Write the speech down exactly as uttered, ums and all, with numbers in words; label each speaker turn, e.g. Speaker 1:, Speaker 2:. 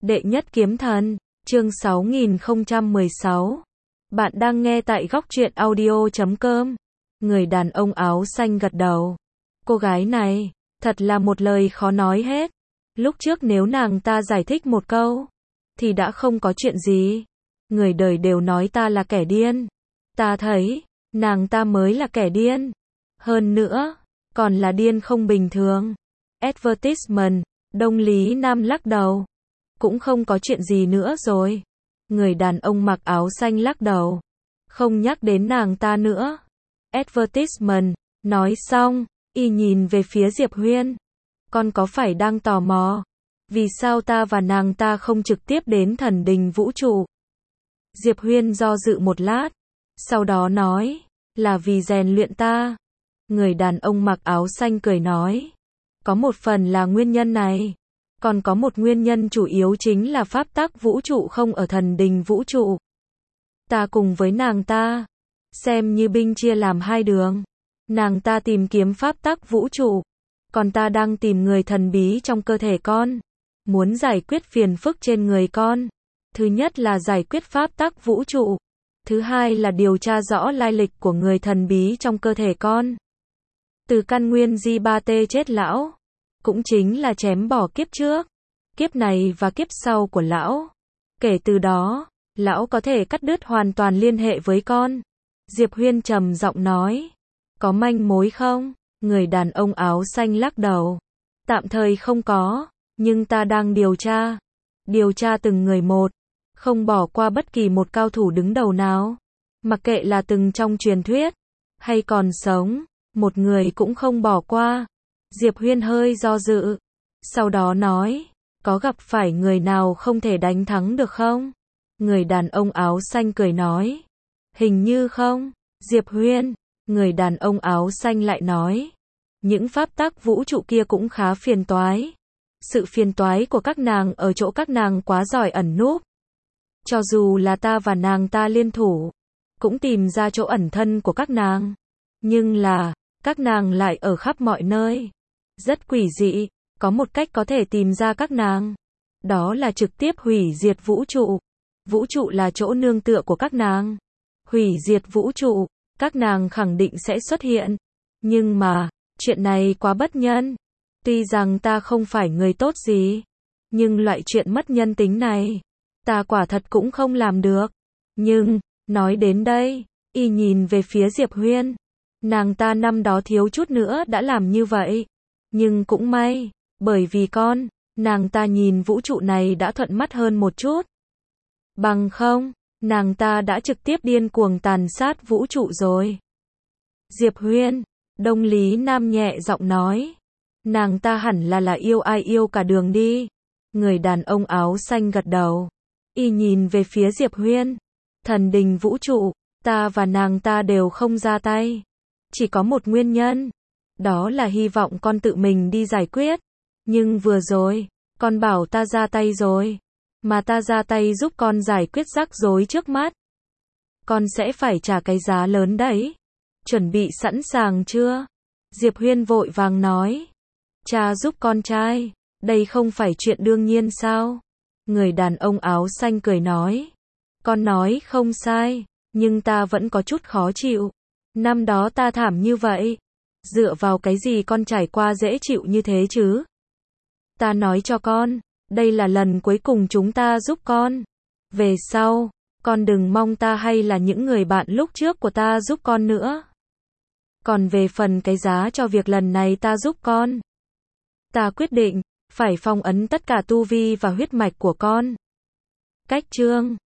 Speaker 1: Đệ nhất kiếm thần, chương sáu nghìn không trăm mười sáu. Bạn đang nghe tại góc truyện audio chấm com. Người đàn ông áo xanh gật đầu. Cô gái này, thật là một lời khó nói hết. Lúc trước nếu nàng ta giải thích một câu, thì đã không có chuyện gì. Người đời đều nói ta là kẻ điên. Ta thấy, nàng ta mới là kẻ điên. Hơn nữa, còn là điên không bình thường. Advertisement, Đông Lý Nam lắc đầu. Cũng không có chuyện gì nữa rồi. Người đàn ông mặc áo xanh lắc đầu. Không nhắc đến nàng ta nữa. Advertisement, nói xong, y nhìn về phía Diệp Huyên. Con có phải đang tò mò? Vì sao ta và nàng ta không trực tiếp đến thần đình vũ trụ? Diệp Huyên do dự một lát. Sau đó nói, là vì rèn luyện ta. Người đàn ông mặc áo xanh cười nói. Có một phần là nguyên nhân này. Còn có một nguyên nhân chủ yếu chính là pháp tắc vũ trụ không ở thần đình vũ trụ. Ta cùng với nàng ta, xem như binh chia làm hai đường. Nàng ta tìm kiếm pháp tắc vũ trụ, còn ta đang tìm người thần bí trong cơ thể con. Muốn giải quyết phiền phức trên người con. Thứ nhất là giải quyết pháp tắc vũ trụ. Thứ hai là điều tra rõ lai lịch của người thần bí trong cơ thể con. Từ căn nguyên Di Ba Tê chết lão, cũng chính là chém bỏ kiếp trước, kiếp này và kiếp sau của lão. Kể từ đó, lão có thể cắt đứt hoàn toàn liên hệ với con. Diệp Huyên trầm giọng nói. Có manh mối không? Người đàn ông áo xanh lắc đầu. Tạm thời không có, nhưng ta đang điều tra. Điều tra từng người một, không bỏ qua bất kỳ một cao thủ đứng đầu nào. Mặc kệ là từng trong truyền thuyết, hay còn sống, một người cũng không bỏ qua. Diệp Huyên hơi do dự. Sau đó nói, có gặp phải người nào không thể đánh thắng được không? Người đàn ông áo xanh cười nói. Hình như không. Diệp Huyên, người đàn ông áo xanh lại nói. Những pháp tắc vũ trụ kia cũng khá phiền toái. Sự phiền toái của các nàng ở chỗ các nàng quá giỏi ẩn núp. Cho dù là ta và nàng ta liên thủ, cũng tìm ra chỗ ẩn thân của các nàng. Nhưng là, các nàng lại ở khắp mọi nơi. Rất quỷ dị, có một cách có thể tìm ra các nàng. Đó là trực tiếp hủy diệt vũ trụ. Vũ trụ là chỗ nương tựa của các nàng. Hủy diệt vũ trụ, các nàng khẳng định sẽ xuất hiện. Nhưng mà, chuyện này quá bất nhân. Tuy rằng ta không phải người tốt gì, nhưng loại chuyện mất nhân tính này, ta quả thật cũng không làm được. Nhưng, nói đến đây, y nhìn về phía Diệp Huyên. Nàng ta năm đó thiếu chút nữa đã làm như vậy. Nhưng cũng may, bởi vì con, nàng ta nhìn vũ trụ này đã thuận mắt hơn một chút. Bằng không, nàng ta đã trực tiếp điên cuồng tàn sát vũ trụ rồi. Diệp Huyên, Đông Lý Nam nhẹ giọng nói. Nàng ta hẳn là là yêu ai yêu cả đường đi. Người đàn ông áo xanh gật đầu. Y nhìn về phía Diệp Huyên. Thần đình vũ trụ, ta và nàng ta đều không ra tay. Chỉ có một nguyên nhân. Đó là hy vọng con tự mình đi giải quyết. Nhưng vừa rồi, con bảo ta ra tay rồi. Mà ta ra tay giúp con giải quyết rắc rối trước mắt. Con sẽ phải trả cái giá lớn đấy. Chuẩn bị sẵn sàng chưa? Diệp Huyên vội vàng nói. Cha giúp con trai, đây không phải chuyện đương nhiên sao? Người đàn ông áo xanh cười nói. Con nói không sai, nhưng ta vẫn có chút khó chịu. Năm đó ta thảm như vậy. Dựa vào cái gì con trải qua dễ chịu như thế chứ? Ta nói cho con, đây là lần cuối cùng chúng ta giúp con. Về sau, con đừng mong ta hay là những người bạn lúc trước của ta giúp con nữa. Còn về phần cái giá cho việc lần này ta giúp con, ta quyết định, phải phong ấn tất cả tu vi và huyết mạch của con. Cách chương